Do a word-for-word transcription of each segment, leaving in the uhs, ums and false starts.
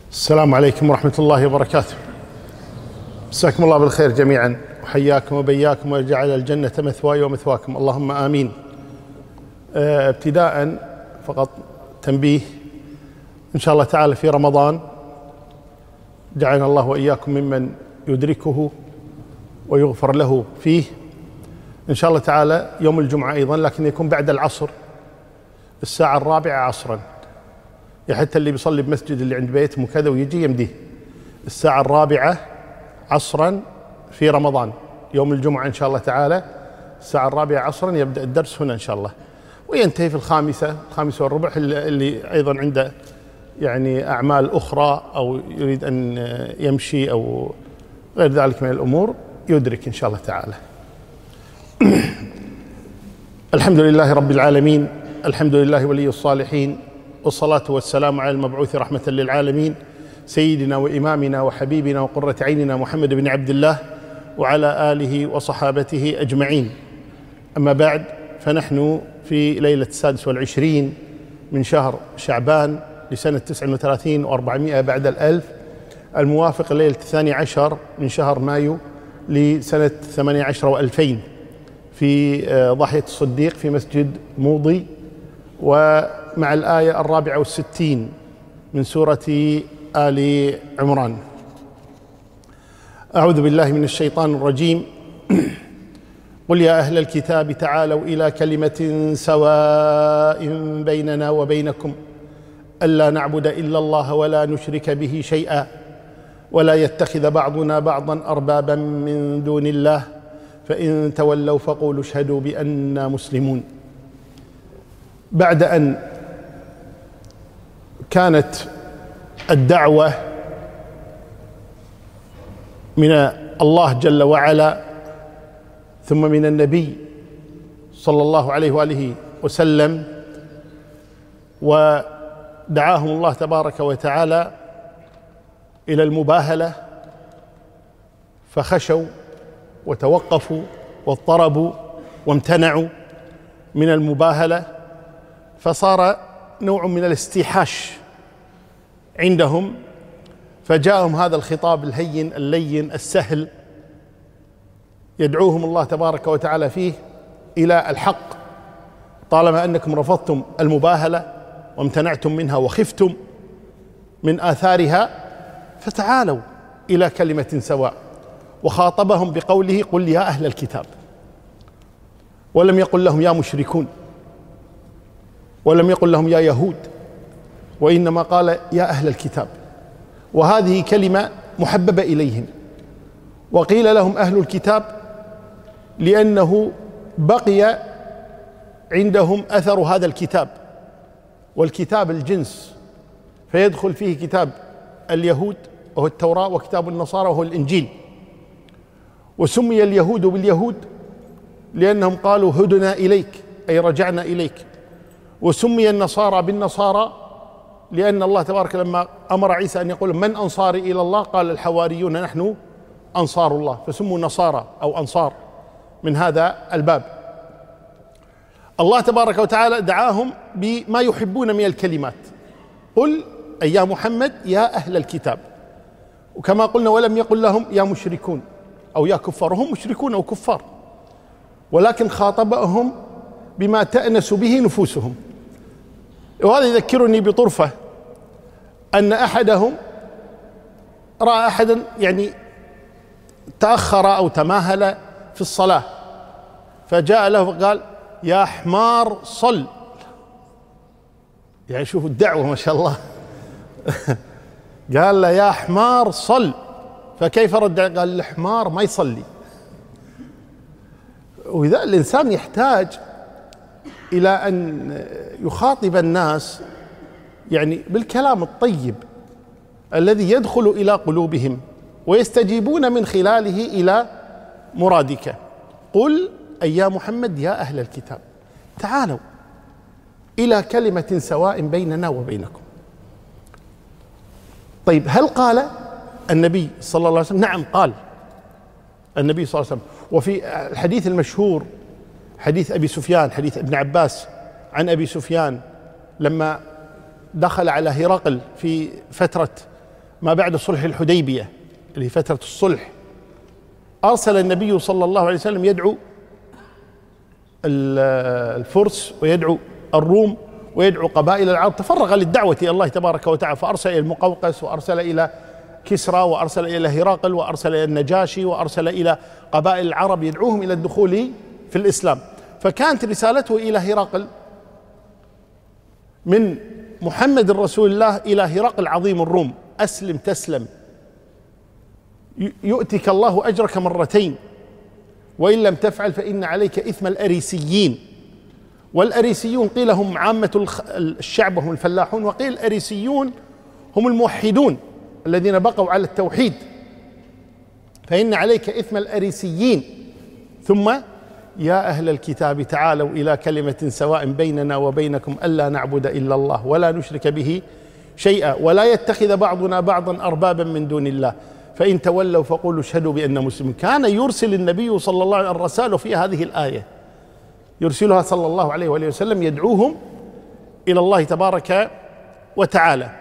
السلام عليكم ورحمة الله وبركاته. مساكم الله بالخير جميعا، وحياكم وبياكم وجعل الجنة مثواي ومثواكم، اللهم آمين. اه ابتداء فقط تنبيه، إن شاء الله تعالى في رمضان جعلنا الله وإياكم ممن يدركه ويغفر له فيه إن شاء الله تعالى يوم الجمعة أيضا، لكن يكون بعد العصر الساعة الرابعة عصرا، حتى اللي بيصلي بمسجد اللي عند بيتهم وكذا ويجي يمديه الساعة الرابعة عصرا في رمضان يوم الجمعة إن شاء الله تعالى. الساعة الرابعة عصرا يبدأ الدرس هنا إن شاء الله، وينتهي في الخامسة الخامسة والربع، اللي أيضا عنده يعني أعمال أخرى أو يريد أن يمشي أو غير ذلك من الأمور يدرك إن شاء الله تعالى. الحمد لله رب العالمين، الحمد لله ولي الصالحين، والصلاة والسلام على المبعوث رحمة للعالمين سيدنا وإمامنا وحبيبنا وقرة عيننا محمد بن عبد الله وعلى آله وصحابته أجمعين. أما بعد، فنحن في ليلة السادس والعشرين من شهر شعبان لسنة تسع وثلاثين وأربعمائة بعد الألف، الموافق ليلة الثاني عشر من شهر مايو لسنة ثمانية عشر وألفين، في ضاحية الصديق في مسجد موضي، ومع الآية الرابعة والستين من سورة آل عمران. أعوذ بالله من الشيطان الرجيم. قل يا أهل الكتاب تعالوا إلى كلمة سواء بيننا وبينكم ألا نعبد إلا الله ولا نشرك به شيئا ولا يتخذ بعضنا بعضا أربابا من دون الله فإن تولوا فقولوا اشهدوا بأننا مسلمون. بعد أن كانت الدعوة من الله جل وعلا ثم من النبي صلى الله عليه وآله وسلم، ودعاهم الله تبارك وتعالى إلى المباهلة فخشوا وتوقفوا واضطربوا وامتنعوا من المباهلة، فصار نوع من الاستيحاش عندهم، فجاءهم هذا الخطاب الهين اللين السهل يدعوهم الله تبارك وتعالى فيه إلى الحق. طالما أنكم رفضتم المباهلة وامتنعتم منها وخفتم من آثارها فتعالوا إلى كلمة سواء، وخاطبهم بقوله قل يا أهل الكتاب، ولم يقل لهم يا مشركون، ولم يقل لهم يا يهود، وإنما قال يا أهل الكتاب، وهذه كلمة محببة إليهم. وقيل لهم أهل الكتاب لأنه بقي عندهم أثر هذا الكتاب، والكتاب الجنس فيدخل فيه كتاب اليهود وهو التوراة، وكتاب النصارى وهو الإنجيل. وسمي اليهود باليهود لأنهم قالوا هدنا إليك أي رجعنا إليك، وسمي النصارى بالنصارى لأن الله تبارك لما أمر عيسى أن يقول من أنصاري إلى الله قال الحواريون نحن أنصار الله، فسموا نصارى أو أنصار من هذا الباب. الله تبارك وتعالى دعاهم بما يحبون من الكلمات، قل أي يا محمد يا أهل الكتاب، وكما قلنا ولم يقل لهم يا مشركون أو يا كفار، هم مشركون أو كفار، ولكن خاطبهم بما تأنس به نفوسهم. وهذا يذكرني بطرفة أن أحدهم رأى أحدا يعني تأخر أو تماهل في الصلاة، فجاء له فقال يا حمار صل. يعني شوفوا الدعوة ما شاء الله. قال له يا حمار صل، فكيف رد؟ قال الحمار ما يصلي. وإذا الإنسان يحتاج إلى أن يخاطب الناس يعني بالكلام الطيب الذي يدخل إلى قلوبهم ويستجيبون من خلاله إلى مرادك. قل أي يا محمد يا أهل الكتاب تعالوا إلى كلمة سواء بيننا وبينكم. طيب، هل قال النبي صلى الله عليه وسلم؟ نعم قال النبي صلى الله عليه وسلم. وفي الحديث المشهور حديث أبي سفيان، حديث ابن عباس عن أبي سفيان لما دخل على هرقل في فترة ما بعد صلح الحديبية اللي هي فترة الصلح، أرسل النبي صلى الله عليه وسلم يدعو الفرس ويدعو الروم ويدعو قبائل العرب، تفرغ للدعوة إلى الله تبارك وتعالى، فأرسل إلى المقوقس وأرسل إلى كسرى وأرسل إلى هرقل وأرسل إلى النجاشي وأرسل إلى قبائل العرب يدعوهم إلى الدخول في الإسلام. فكانت رسالته إلى هرقل من محمد رسول الله إلى هرقل عظيم الروم: أسلم تسلم، يؤتك الله أجرك مرتين، وإن لم تفعل فإن عليك إثم الأريسيين. والأريسيون قيل هم عامة الشعب وهم الفلاحون، وقيل الأريسيون هم الموحدون الذين بقوا على التوحيد، فإن عليك إثم الأريسيين. ثم يا أهل الكتاب تعالوا إلى كلمة سواء بيننا وبينكم ألا نعبد إلا الله ولا نشرك به شيئا ولا يتخذ بعضنا بعضا أربابا من دون الله فإن تولوا فقولوا اشهدوا بأننا مسلمون. كان يرسل النبي صلى الله عليه وسلم الرسائل في هذه الآية، يرسلها صلى الله عليه وآله وسلم يدعوهم إلى الله تبارك وتعالى.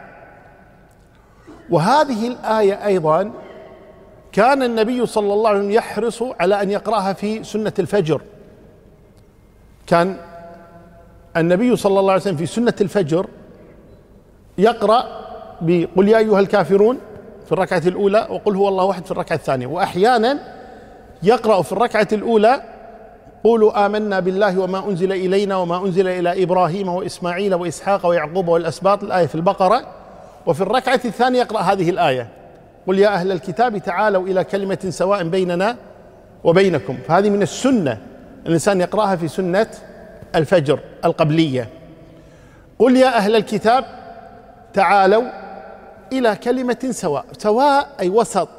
وهذه الآية أيضا كان النبي صلى الله عليه وسلم يحرص على أن يقرأها في سنة الفجر. كان النبي صلى الله عليه وسلم في سنة الفجر يقرأ بقل يا أيها الكافرون في الركعة الأولى وقل هو الله أحد في الركعة الثانية، وأحيانا يقرأ في الركعة الأولى قولوا آمنا بالله وما أنزل إلينا وما أنزل إلى إبراهيم وإسماعيل وإسحاق ويعقوب والأسباط، الآية في البقرة. وفي الركعة الثانية يقرأ هذه الآية: قل يا أهل الكتاب تعالوا إلى كلمة سواء بيننا وبينكم. فهذه من السنة الإنسان يقرأها في سنة الفجر القبلية: قل يا أهل الكتاب تعالوا إلى كلمة سواء. سواء أي وسط،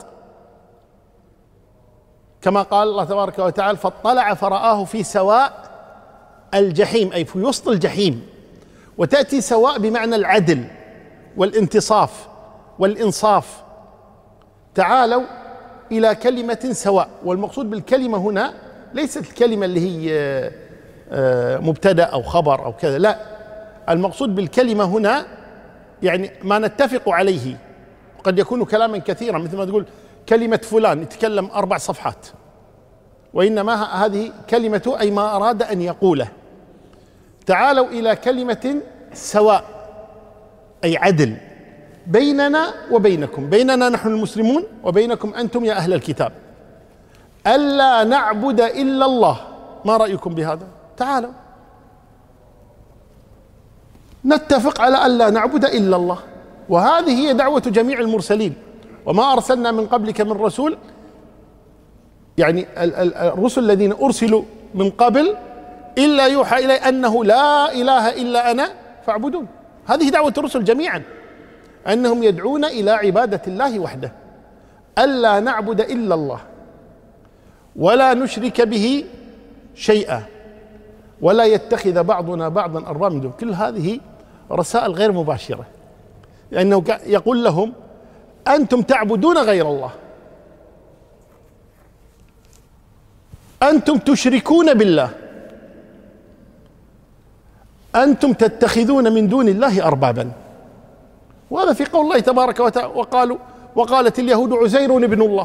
كما قال الله تبارك وتعالى: فاطلع فرآه في سواء الجحيم، أي في وسط الجحيم. وتأتي سواء بمعنى العدل والانتصاف والإنصاف. تعالوا إلى كلمة سواء، والمقصود بالكلمة هنا ليست الكلمة اللي هي مبتدأ أو خبر أو كذا، لا، المقصود بالكلمة هنا يعني ما نتفق عليه. قد يكون كلاما كثيرا، مثل ما تقول كلمة فلان يتكلم أربع صفحات، وإنما هذه كلمة أي ما أراد أن يقوله. تعالوا إلى كلمة سواء أي عدل بيننا وبينكم، بيننا نحن المسلمون وبينكم أنتم يا أهل الكتاب، ألا نعبد إلا الله. ما رأيكم بهذا؟ تعالوا نتفق على ألا نعبد إلا الله. وهذه هي دعوة جميع المرسلين: وما أرسلنا من قبلك من رسول، يعني الرسل الذين أرسلوا من قبل إلا يوحى إلي أنه لا إله إلا أنا فاعبدون. هذه دعوة الرسل جميعا، أنهم يدعون إلى عبادة الله وحده، ألا نعبد إلا الله ولا نشرك به شيئا ولا يتخذ بعضنا بعضا أربابا من دون. كل هذه رسائل غير مباشرة، لأنه يقول لهم: أنتم تعبدون غير الله، أنتم تشركون بالله، أنتم تتخذون من دون الله أربابا. وهذا في قول الله تبارك وتعالى: وقالوا وقالت اليهود عزير ابن الله.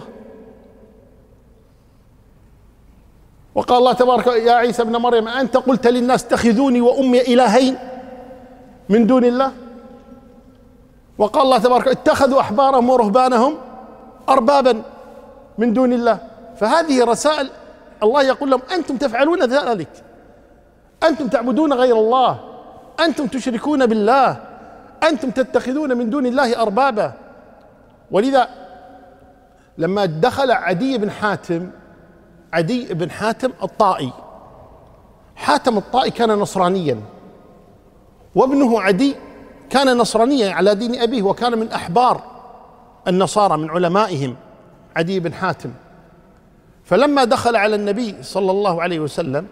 وقال الله تبارك يا عيسى ابن مريم أنت قلت للناس اتخذوني وأمي إلهين من دون الله. وقال الله تبارك اتخذوا أحبارهم ورهبانهم أربابا من دون الله. فهذه رسائل الله يقول لهم: أنتم تفعلون ذلك، أنتم تعبدون غير الله، أنتم تشركون بالله، أنتم تتخذون من دون الله أربابا. ولذا لما دخل عدي بن حاتم عدي بن حاتم الطائي، حاتم الطائي كان نصرانيا، وابنه عدي كان نصرانيا على دين أبيه، وكان من أحبار النصارى من علمائهم عدي بن حاتم. فلما دخل على النبي صلى الله عليه وسلم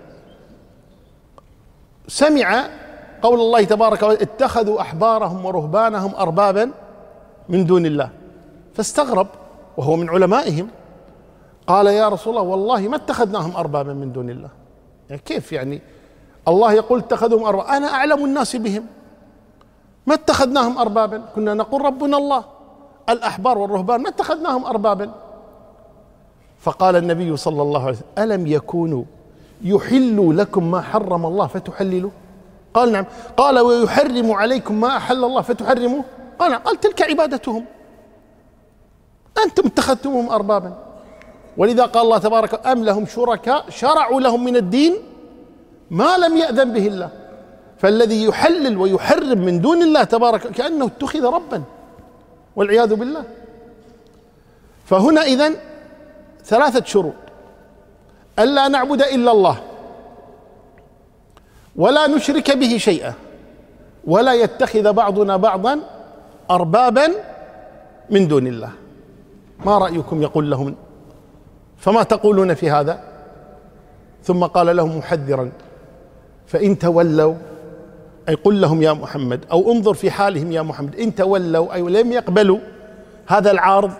سمع قول الله تبارك وتعالى: اتخذوا أحبارهم ورهبانهم أربابا من دون الله، فاستغرب وهو من علمائهم، قال: يا رسول الله والله ما اتخذناهم أربابا من دون الله. يعني كيف يعني الله يقول اتخذهم أربابا؟ أنا أعلم الناس بهم، ما اتخذناهم أربابا، كنا نقول ربنا الله. الأحبار والرهبان ما اتخذناهم أربابا. فقال النبي صلى الله عليه وسلم: ألم يكونوا يحلوا لكم ما حرم الله فتحللوا؟ قال: نعم. قال: ويحرم عليكم ما أحل الله فتحرموا؟ قال: نعم. قال: تلك عبادتهم، أنتم اتخذتمهم أربابا. ولذا قال الله تبارك: أم لهم شركاء شرعوا لهم من الدين ما لم يأذن به الله. فالذي يحلل ويحرم من دون الله تبارك كأنه اتخذ ربا والعياذ بالله. فهنا إذن ثلاثة شروط: ألا نعبد إلا الله، ولا نشرك به شيئا، ولا يتخذ بعضنا بعضا أربابا من دون الله. ما رأيكم؟ يقول لهم: فما تقولون في هذا؟ ثم قال لهم محذرا: فإن تولوا، أي قل لهم يا محمد، أو انظر في حالهم يا محمد، إن تولوا أي لم يقبلوا هذا العرض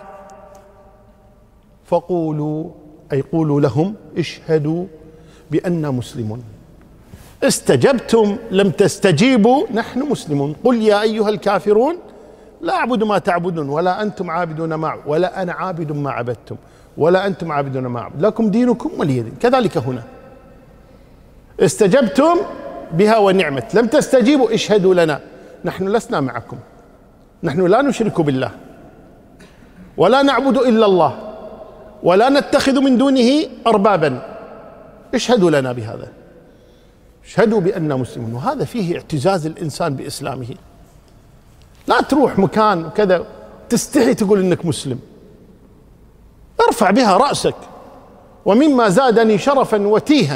فقولوا، أي قولوا لهم: اشهدوا بأننا مسلمون. استجبتم لم تستجيبوا نحن مسلمون. قل يا أيها الكافرون لا أعبد ما تعبدون ولا أنتم عابدون ما أعبد ولا أنا عابد ما عبدتم ولا أنتم عابدون ما أعبد لكم دينكم ولي دين. كذلك هنا استجبتم بها ونعمت، لم تستجيبوا اشهدوا لنا، نحن لسنا معكم، نحن لا نشرك بالله ولا نعبد إلا الله ولا نتخذ من دونه أربابا، اشهدوا لنا بهذا، اشهدوا بأننا مسلمون. وهذا فيه اعتزاز الإنسان بإسلامه. لا تروح مكان كذا تستحي تقول إنك مسلم، ارفع بها رأسك. ومما زادني شرفا وتيها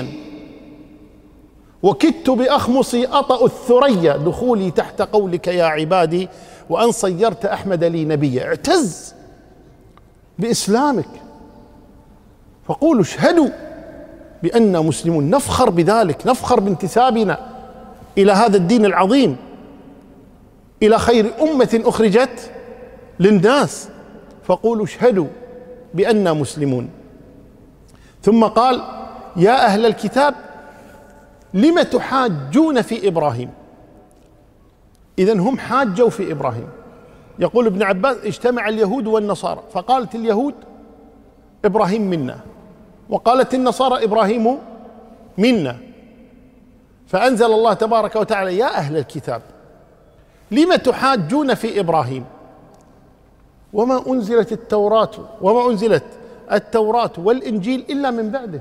وكدت بأخمصي أطأ الثريا دخولي تحت قولك يا عبادي وأن صيرت أحمد لي نبيا. اعتز بإسلامك، فقولوا اشهدوا بأننا مسلمون، نفخر بذلك، نفخر بانتسابنا إلى هذا الدين العظيم، إلى خير أمة أخرجت للناس. فقولوا اشهدوا بأننا مسلمون. ثم قال: يا أهل الكتاب لم تحاجون في إبراهيم؟ إذن هم حاجوا في إبراهيم. يقول ابن عباس: اجتمع اليهود والنصارى، فقالت اليهود: إبراهيم منا، وقالت النصارى: إبراهيم منا. فأنزل الله تبارك وتعالى: يا أهل الكتاب لم تحاجون في إبراهيم وما أنزلت التوراة وما أنزلت التوراة والإنجيل إلا من بعده.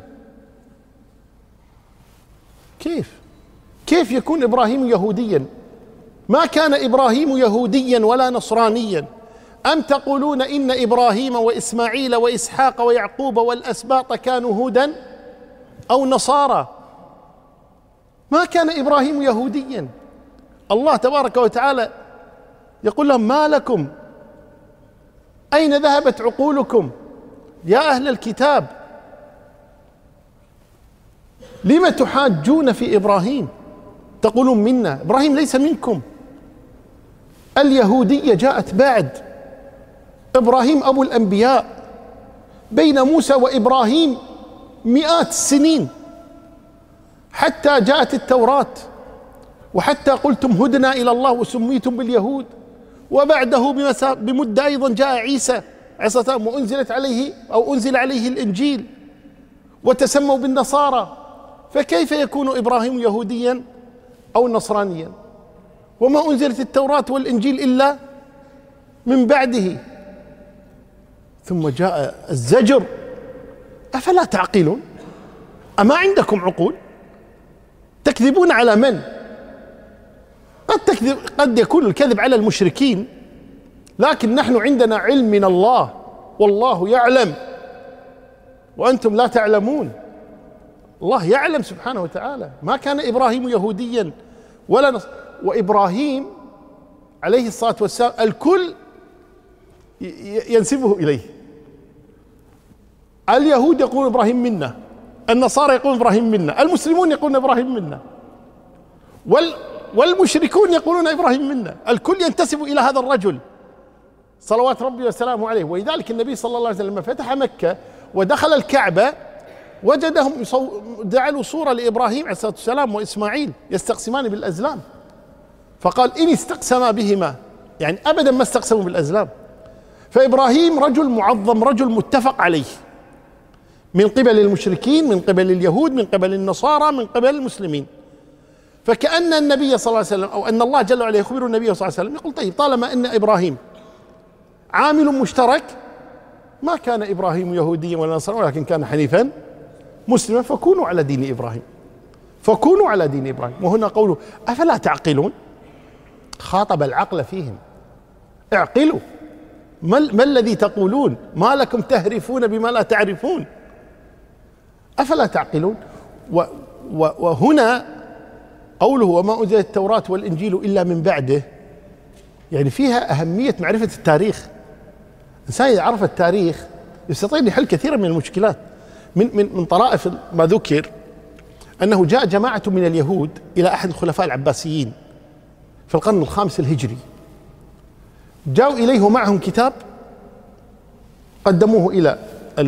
كيف كيف يكون إبراهيم يهوديا؟ ما كان إبراهيم يهوديا ولا نصرانيا. أم تقولون إن إبراهيم وإسماعيل وإسحاق ويعقوب والأسباط كانوا هودا أو نصارى؟ ما كان إبراهيم يهوديا. الله تبارك وتعالى يقول لهم: ما لكم؟ أين ذهبت عقولكم يا أهل الكتاب؟ لم تحاجون في إبراهيم؟ تقولون منا، إبراهيم ليس منكم. اليهودية جاءت بعد إبراهيم أبو الأنبياء، بين موسى وإبراهيم مئات السنين حتى جاءت التوراة، وحتى قلتم هدنا إلى الله وسميتم باليهود. وبعده بمدة أيضا جاء عيسى عليه السلام وأنزلت عليه أو أنزل عليه الإنجيل وتسموا بالنصارى. فكيف يكون إبراهيم يهوديا أو نصرانيا وما أنزلت التوراة والإنجيل إلا من بعده؟ ثم جاء الزجر: أفلا تعقلون؟ أما عندكم عقول؟ تكذبون على من؟ قد تكذب، قد يكون الكذب على المشركين، لكن نحن عندنا علم من الله، والله يعلم وأنتم لا تعلمون. الله يعلم سبحانه وتعالى. ما كان إبراهيم يهوديا ولا نص... وإبراهيم عليه الصلاة والسلام الكل ينسبه إليه. اليهود يقولون إبراهيم منا، النصارى يقولون إبراهيم منا، المسلمون يقولون إبراهيم منا، وال والمشركون يقولون إبراهيم منا. الكل ينتسب إلى هذا الرجل صلوات ربي وسلامه عليه. ولذلك النبي صلى الله عليه وسلم لما فتح مكة ودخل الكعبة وجدهم جعلوا صورة لإبراهيم عليه الصلاة والسلام وإسماعيل يستقسمان بالأزلام، فقال: إن استقسما بهما، يعني أبدا ما استقسموا بالأزلام. فإبراهيم رجل معظم، رجل متفق عليه من قبل المشركين، من قبل اليهود، من قبل النصارى، من قبل المسلمين. فكأن النبي صلى الله عليه وسلم أو أن الله جل وعلا يخبر النبي صلى الله عليه وسلم يقول طيب طالما أن إبراهيم عامل مشترك، ما كان إبراهيم يهوديا ولا نصرانيا ولكن كان حنيفا مسلما، فكونوا على دين إبراهيم، فكونوا على دين إبراهيم. وهنا قوله أفلا تعقلون، خاطب العقل فيهم، اعقلوا، ما, ما الذي تقولون؟ ما لكم تهرفون بما لا تعرفون، أفلا تعقلون. و و وهنا قوله وما أنزل التوراة والإنجيل إلا من بعده، يعني فيها أهمية معرفة التاريخ. الإنسان إذا عرف التاريخ يستطيع أن يحل كثيرا من المشكلات. من من من طرائف ما ذكر أنه جاء جماعة من اليهود إلى أحد الخلفاء العباسيين في القرن الخامس الهجري، جاءوا إليه ومعهم كتاب قدموه إلى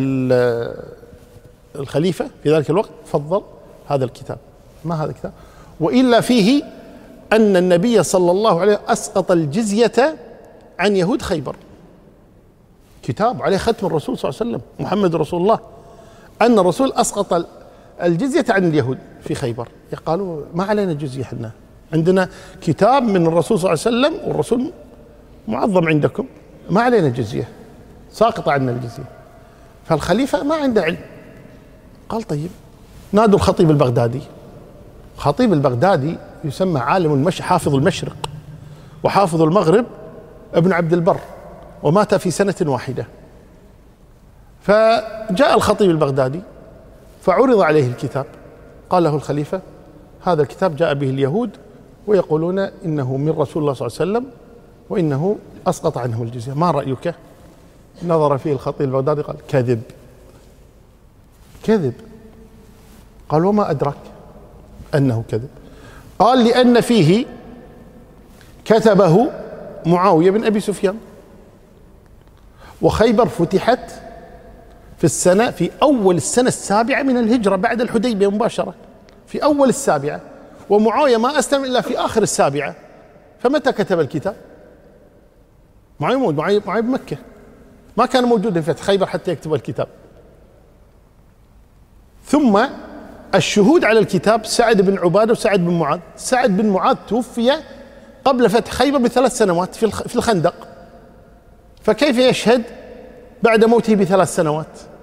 الخليفة في ذلك الوقت، فضل هذا الكتاب. ما هذا الكتاب؟ وإلا فيه أن النبي صلى الله عليه وسلم أسقط الجزية عن يهود خيبر، كتاب عليه ختم الرسول صلى الله عليه وسلم محمد رسول الله، أن الرسول أسقط الجزية عن اليهود في خيبر. قالوا ما علينا جزية، احنا عندنا كتاب من الرسول صلى الله عليه وسلم والرسول معظم عندكم، ما علينا جزية، ساقط عنا الجزية. فالخليفة ما عنده علم، قال طيب نادوا الخطيب البغدادي. خطيب البغدادي يسمى عالم المش حافظ المشرق وحافظ المغرب، ابن عبد البر، ومات في سنة واحدة. فجاء الخطيب البغدادي فعرض عليه الكتاب، قال له الخليفة هذا الكتاب جاء به اليهود ويقولون إنه من رسول الله صلى الله عليه وسلم وإنه أسقط عنهم الجزية، ما رأيك؟ نظر فيه الخطيب البغدادي قال كذب كذب. قال وما أدرك أنه كذب؟ قال لأن فيه كتبه معاوية بن أبي سفيان، وخيبر فتحت في السنة في أول السنة السابعة من الهجرة بعد الحديبية مباشرة، في أول السابعة، ومعاوية ما أسلم إلا في آخر السابعة. فمتى كتب الكتاب؟ معاوية موجود، معاوية بمكة، ما كان موجودا في فتح خيبر حتى يكتب الكتاب. ثم الشهود على الكتاب سعد بن عبادة وسعد بن معاذ. سعد بن معاذ توفي قبل فتح خيبر بثلاث سنوات في الخندق، فكيف يشهد بعد موته بثلاث سنوات؟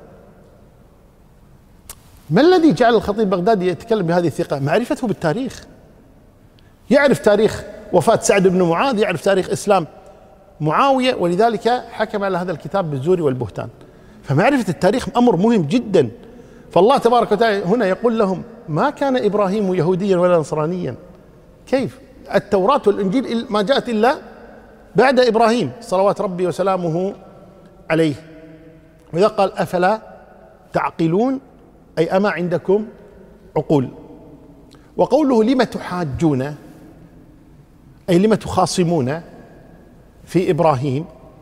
ما الذي جعل الخطيب البغدادي يتكلم بهذه الثقة؟ معرفته بالتاريخ، يعرف تاريخ وفاة سعد بن معاذ، يعرف تاريخ إسلام معاوية، ولذلك حكم على هذا الكتاب بالزور والبهتان. فمعرفة التاريخ أمر مهم جدا. فالله تبارك وتعالى هنا يقول لهم ما كان إبراهيم يهوديا ولا نصرانيا. كيف؟ التوراة والإنجيل ما جاءت إلا بعد إبراهيم صلوات ربي وسلامه عليه. وإذا قال أفلا تعقلون أي أما عندكم عقول. وقوله لم تحاجون أي لم تخاصمون في إبراهيم،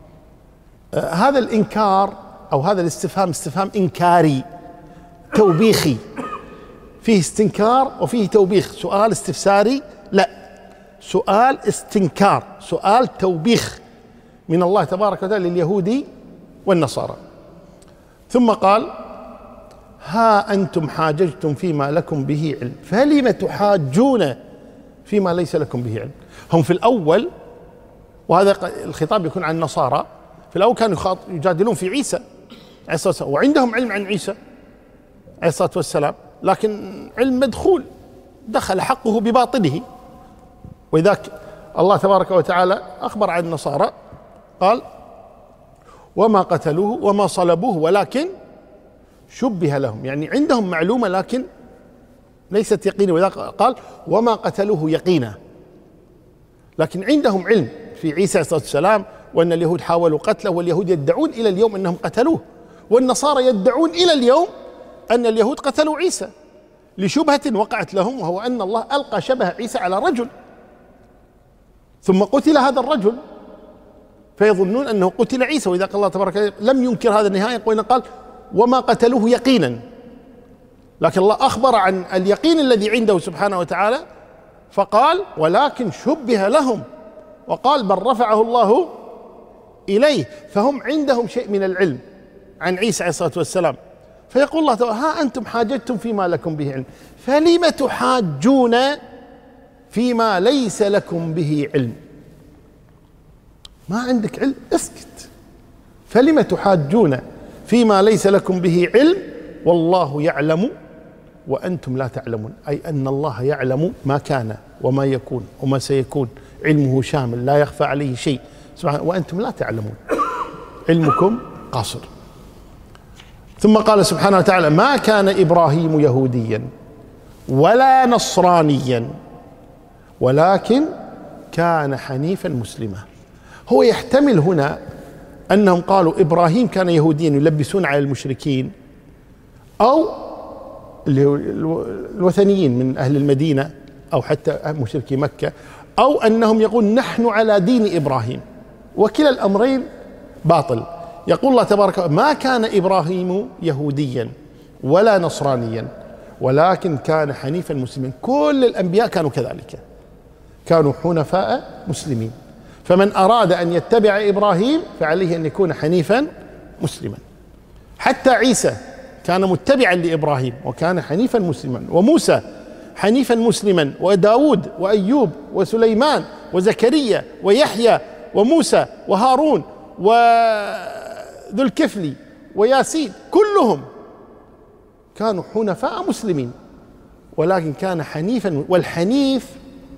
آه هذا الإنكار أو هذا الاستفهام استفهام إنكاري توبيخي، فيه استنكار وفيه توبيخ. سؤال استفساري لا، سؤال استنكار، سؤال توبيخ من الله تبارك وتعالى لليهود والنصارى. ثم قال ها أنتم حاججتم فيما لكم به علم فلم تحاجون فيما ليس لكم به علم. هم في الأول، وهذا الخطاب يكون عن النصارى، في الأول كانوا يجادلون في عيسى عليه الصلاة والسلام، وعندهم علم عن عيسى عليه الصلاة والسلام، لكن علم مدخول دخل حقه بباطله. وإذاك الله تبارك وتعالى أخبر عن النصارى قال وما قتلوه وما صلبوه ولكن شبه لهم، يعني عندهم معلومة لكن ليست يقينة. وإذا قال وما قتلوه يقينا، لكن عندهم علم في عيسى عليه الصلاة والسلام وأن اليهود حاولوا قتله، واليهود يدعون إلى اليوم أنهم قتلوه، والنصارى يدعون إلى اليوم أن اليهود قتلوا عيسى لشبهة وقعت لهم، وهو أن الله ألقى شبه عيسى على رجل ثم قتل هذا الرجل، فيظنون أنه قتل عيسى. وإذا قال الله تبارك وتعالى لم ينكر هذا النهاية، قال وما قتلوه يقينا، لكن الله أخبر عن اليقين الذي عنده سبحانه وتعالى، فقال ولكن شبه لهم، وقال بل رفعه الله إليه، فهم عندهم شيء من العلم عن عيسى عليه الصلاة والسلام. فيقول الله تعالى: ها أنتم حاججتم فيما لكم به علم، فلم تحاجون فيما ليس لكم به علم؟ ما عندك علم، اسكت. فلم تحاجون فيما ليس لكم به علم والله يعلم وأنتم لا تعلمون، أي أن الله يعلم ما كان وما يكون وما سيكون، علمه شامل لا يخفى عليه شيء سبحانه، وأنتم لا تعلمون، علمكم قاصر. ثم قال سبحانه وتعالى: ما كان إبراهيم يهوديا ولا نصرانيا ولكن كان حنيفا مسلما. هو يحتمل هنا أنهم قالوا إبراهيم كان يهوديا يلبسون على المشركين، أو الوثنيين من أهل المدينة أو حتى مشركي مكة، أو أنهم يقول نحن على دين إبراهيم، وكلا الأمرين باطل. يقول الله تبارك وتعالى: ما كان إبراهيم يهوديا ولا نصرانيا ولكن كان حنيفا مسلما. كل الأنبياء كانوا كذلك، كانوا حنفاء مسلمين. فمن أراد أن يتبع إبراهيم فعليه أن يكون حنيفا مسلما. حتى عيسى كان متبعا لإبراهيم وكان حنيفا مسلما، وموسى حنيفا مسلما، وداود وأيوب وسليمان وزكريا ويحيى وموسى وهارون وذو الكفل وياسين، كلهم كانوا حنفاء مسلمين، ولكن كان حنيفا. والحنيف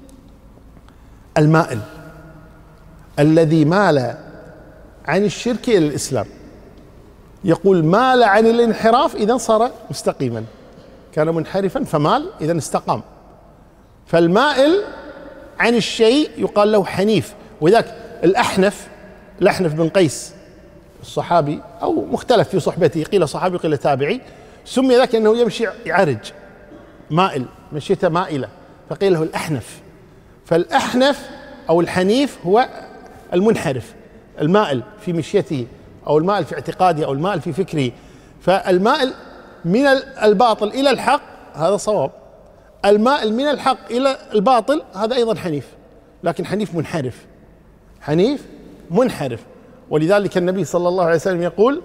المائل الذي مال عن الشرك إلى الإسلام. يقول مال عن الانحراف إذن صار مستقيما، كان منحرفا فمال إذن استقام. فالمائل عن الشيء يقال له حنيف. وذاك الأحنف الأحنف بن قيس الصحابي أو مختلف في صحبته، قيل صحابي قيل تابعي، سمي ذاك أنه يمشي عرج مائل، مشيته مائلة، فقيل له الأحنف. فالأحنف أو الحنيف هو المنحرف، المائل في مشيته أو المائل في اعتقاده أو المائل في فكره. فالمائل من الباطل إلى الحق هذا صواب، المائل من الحق إلى الباطل هذا أيضا حنيف، لكن حنيف منحرف، حنيف منحرف. ولذلك النبي صلى الله عليه وسلم يقول: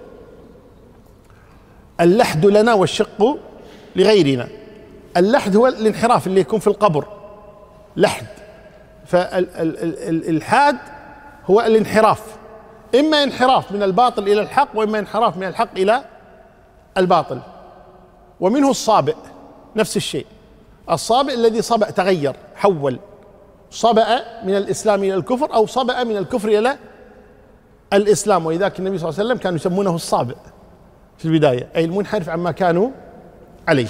اللحد لنا والشق لغيرنا. اللحد هو الانحراف اللي يكون في القبر، لحد. فالحاد هو الانحراف، إما انحراف من الباطل إلى الحق، وإما انحراف من الحق إلى الباطل. ومنه الصابئ، نفس الشيء، الصابئ الذي صبأ تغير حول، صبأ من الإسلام إلى الكفر أو صبأ من الكفر إلى الإسلام. ولذلك النبي صلى الله عليه وسلم كانوا يسمونه الصابئ في البداية، أي المنحرف عما كانوا عليه.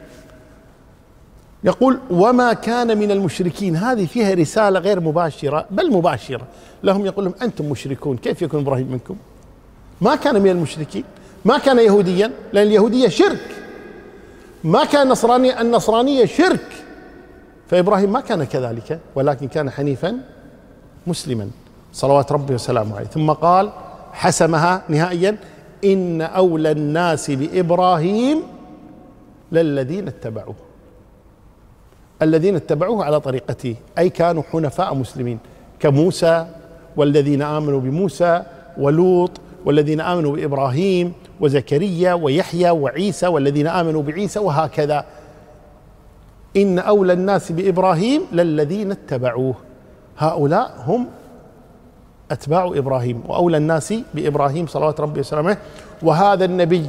يقول: وما كان من المشركين. هذه فيها رسالة غير مباشرة بل مباشرة لهم، يقول لهم أنتم مشركون، كيف يكون إبراهيم منكم؟ ما كان من المشركين، ما كان يهوديا لأن اليهودية شرك، ما كان نصرانيا، النصرانية شرك، فإبراهيم ما كان كذلك، ولكن كان حنيفا مسلما صلوات ربي وسلامه عليه. ثم قال حسمها نهائيا: إن أولى الناس بإبراهيم للذين اتبعوه. الذين اتبعوه على طريقته، أي كانوا حنفاء مسلمين كموسى والذين آمنوا بموسى، ولوط والذين آمنوا بإبراهيم، وزكريا ويحيى وعيسى والذين آمنوا بعيسى، وهكذا. إن أولى الناس بإبراهيم للذين اتبعوه، هؤلاء هم أتباع إبراهيم، وأولى الناس بإبراهيم صلوات ربي وسلامه عليه. وهذا النبي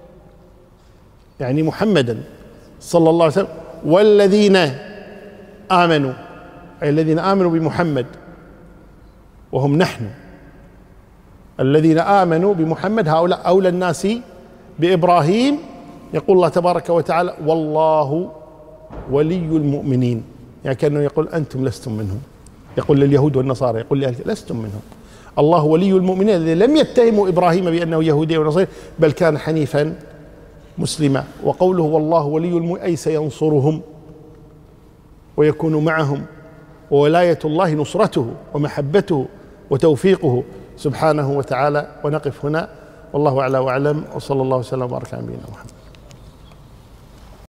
يعني محمدا صلى الله عليه وسلم، والذين آمنوا، أي الذين آمنوا بمحمد وهم نحن، الذين آمنوا بمحمد هؤلاء أولى الناس بإبراهيم. يقول الله تبارك وتعالى: والله ولي المؤمنين، يعني كأنه يقول أنتم لستم منهم، يقول لليهود والنصارى، يقول لأهل لستم منهم. الله ولي المؤمنين الذين لم يتهموا إبراهيم بأنه يهودي ونصيري، بل كان حنيفا مسلما. وقوله والله ولي المؤمنين أي سينصرهم ويكون معهم، وولاية الله نصرته ومحبته وتوفيقه سبحانه وتعالى. ونقف هنا، والله أعلى وأعلم، وصلى الله وسلم وبارك على نبينا محمد.